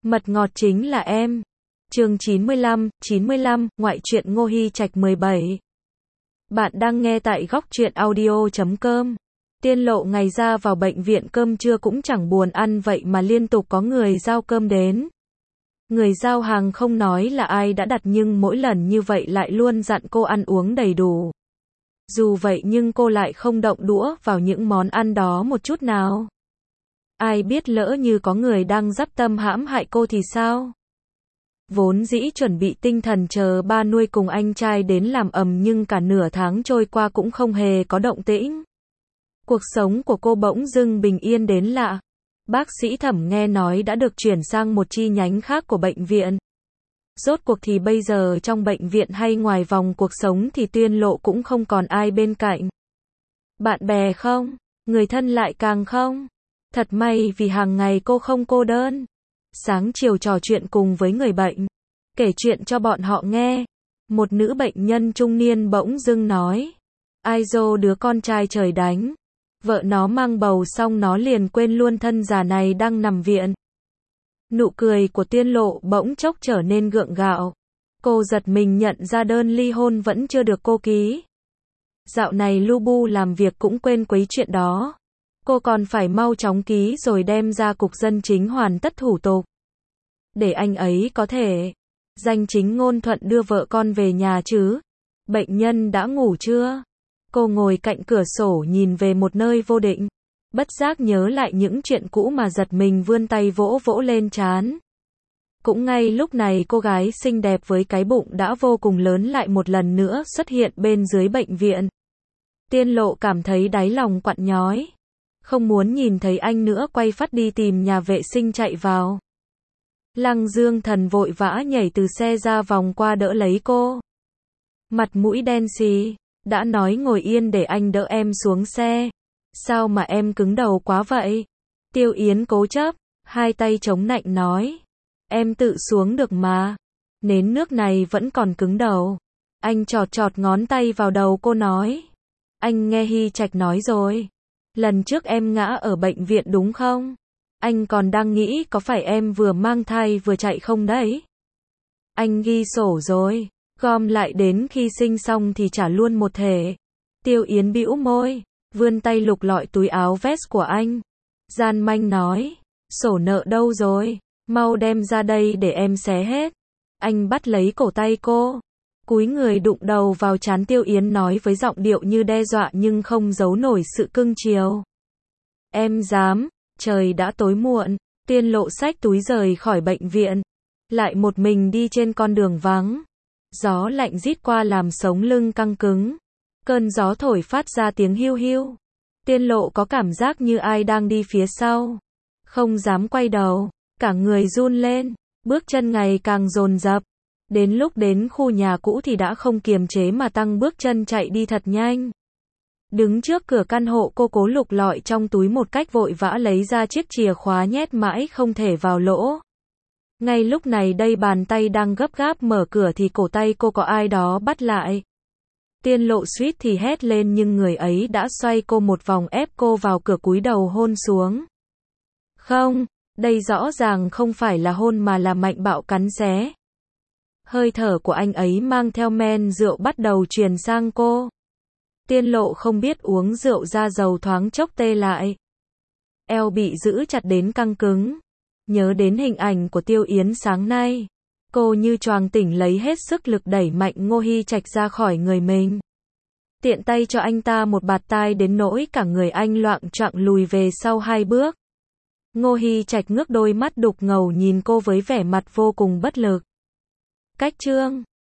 Mật ngọt chính là em. Chương 95, ngoại truyện Ngô Hi Trạch 17. Bạn đang nghe tại góc truyện audio.com. Tiên Lộ ngày ra vào bệnh viện cơm trưa cũng chẳng buồn ăn vậy mà liên tục có người giao cơm đến. Người giao hàng không nói là ai đã đặt nhưng mỗi lần như vậy lại luôn dặn cô ăn uống đầy đủ. Dù vậy nhưng cô lại không động đũa vào những món ăn đó một chút nào. Ai biết lỡ như có người đang dắp tâm hãm hại cô thì sao? Vốn dĩ chuẩn bị tinh thần chờ ba nuôi cùng anh trai đến làm ầm nhưng cả nửa tháng trôi qua cũng không hề có động tĩnh. Cuộc sống của cô bỗng dưng bình yên đến lạ. Bác sĩ Thẩm nghe nói đã được chuyển sang một chi nhánh khác của bệnh viện. Rốt cuộc thì bây giờ trong bệnh viện hay ngoài vòng cuộc sống thì Tiên Lộ cũng không còn ai bên cạnh. Bạn bè không? Người thân lại càng không? Thật may vì hàng ngày cô không cô đơn. Sáng chiều trò chuyện cùng với người bệnh, kể chuyện cho bọn họ nghe. Một nữ bệnh nhân trung niên bỗng dưng nói, ai dô đứa con trai trời đánh. Vợ nó mang bầu xong nó liền quên luôn thân già này đang nằm viện. Nụ cười của Tiên Lộ bỗng chốc trở nên gượng gạo. Cô giật mình nhận ra đơn ly hôn vẫn chưa được cô ký. Dạo này lu bu làm việc cũng quên quấy chuyện đó. Cô còn phải mau chóng ký rồi đem ra cục dân chính hoàn tất thủ tục. Để anh ấy có thể danh chính ngôn thuận đưa vợ con về nhà chứ. Bệnh nhân đã ngủ chưa? Cô ngồi cạnh cửa sổ nhìn về một nơi vô định. Bất giác nhớ lại những chuyện cũ mà giật mình vươn tay vỗ vỗ lên trán. Cũng ngay lúc này cô gái xinh đẹp với cái bụng đã vô cùng lớn lại một lần nữa xuất hiện bên dưới bệnh viện. Tiên Lộ cảm thấy đáy lòng quặn nhói. Không muốn nhìn thấy anh nữa quay phát đi tìm nhà vệ sinh chạy vào. Lăng Dương Thần vội vã nhảy từ xe ra vòng qua đỡ lấy cô. Mặt mũi đen xì, đã nói ngồi yên để anh đỡ em xuống xe. Sao mà em cứng đầu quá vậy? Tiêu Yến cố chấp, hai tay chống nạnh nói. Em tự xuống được mà. Nến nước này vẫn còn cứng đầu. Anh chọt chọt ngón tay vào đầu cô nói. Anh nghe Hi Trạch nói rồi. Lần trước em ngã ở bệnh viện đúng không? Anh còn đang nghĩ có phải em vừa mang thai vừa chạy không đấy? Anh ghi sổ rồi, gom lại đến khi sinh xong thì trả luôn một thể. Tiêu Yến bĩu môi, vươn tay lục lọi túi áo vest của anh. Gian manh nói, sổ nợ đâu rồi? Mau đem ra đây để em xé hết. Anh bắt lấy cổ tay cô. Cúi người đụng đầu vào trán Tiêu Yến nói với giọng điệu như đe dọa nhưng không giấu nổi sự cưng chiều. Em dám, trời đã tối muộn, Tiên Lộ xách túi rời khỏi bệnh viện. Lại một mình đi trên con đường vắng. Gió lạnh rít qua làm sống lưng căng cứng. Cơn gió thổi phát ra tiếng hiu hiu. Tiên Lộ có cảm giác như ai đang đi phía sau. Không dám quay đầu, cả người run lên, bước chân ngày càng dồn dập. Đến lúc đến khu nhà cũ thì đã không kiềm chế mà tăng bước chân chạy đi thật nhanh. Đứng trước cửa căn hộ cô cố lục lọi trong túi một cách vội vã lấy ra chiếc chìa khóa nhét mãi không thể vào lỗ. Ngay lúc này đây bàn tay đang gấp gáp mở cửa thì cổ tay cô có ai đó bắt lại. Tiên Lộ suýt thì hét lên nhưng người ấy đã xoay cô một vòng ép cô vào cửa cúi đầu hôn xuống. Không, đây rõ ràng không phải là hôn mà là mạnh bạo cắn xé. Hơi thở của anh ấy mang theo men rượu bắt đầu truyền sang cô. Tiên Lộ không biết uống rượu ra dầu thoáng chốc tê lại. Eo bị giữ chặt đến căng cứng. Nhớ đến hình ảnh của Tiêu Yến sáng nay. Cô như choàng tỉnh lấy hết sức lực đẩy mạnh Ngô Hi Trạch ra khỏi người mình. Tiện tay cho anh ta một bạt tai đến nỗi cả người anh loạng choạng lùi về sau 2 bước. Ngô Hi Trạch ngước đôi mắt đục ngầu nhìn cô với vẻ mặt vô cùng bất lực. Cách chương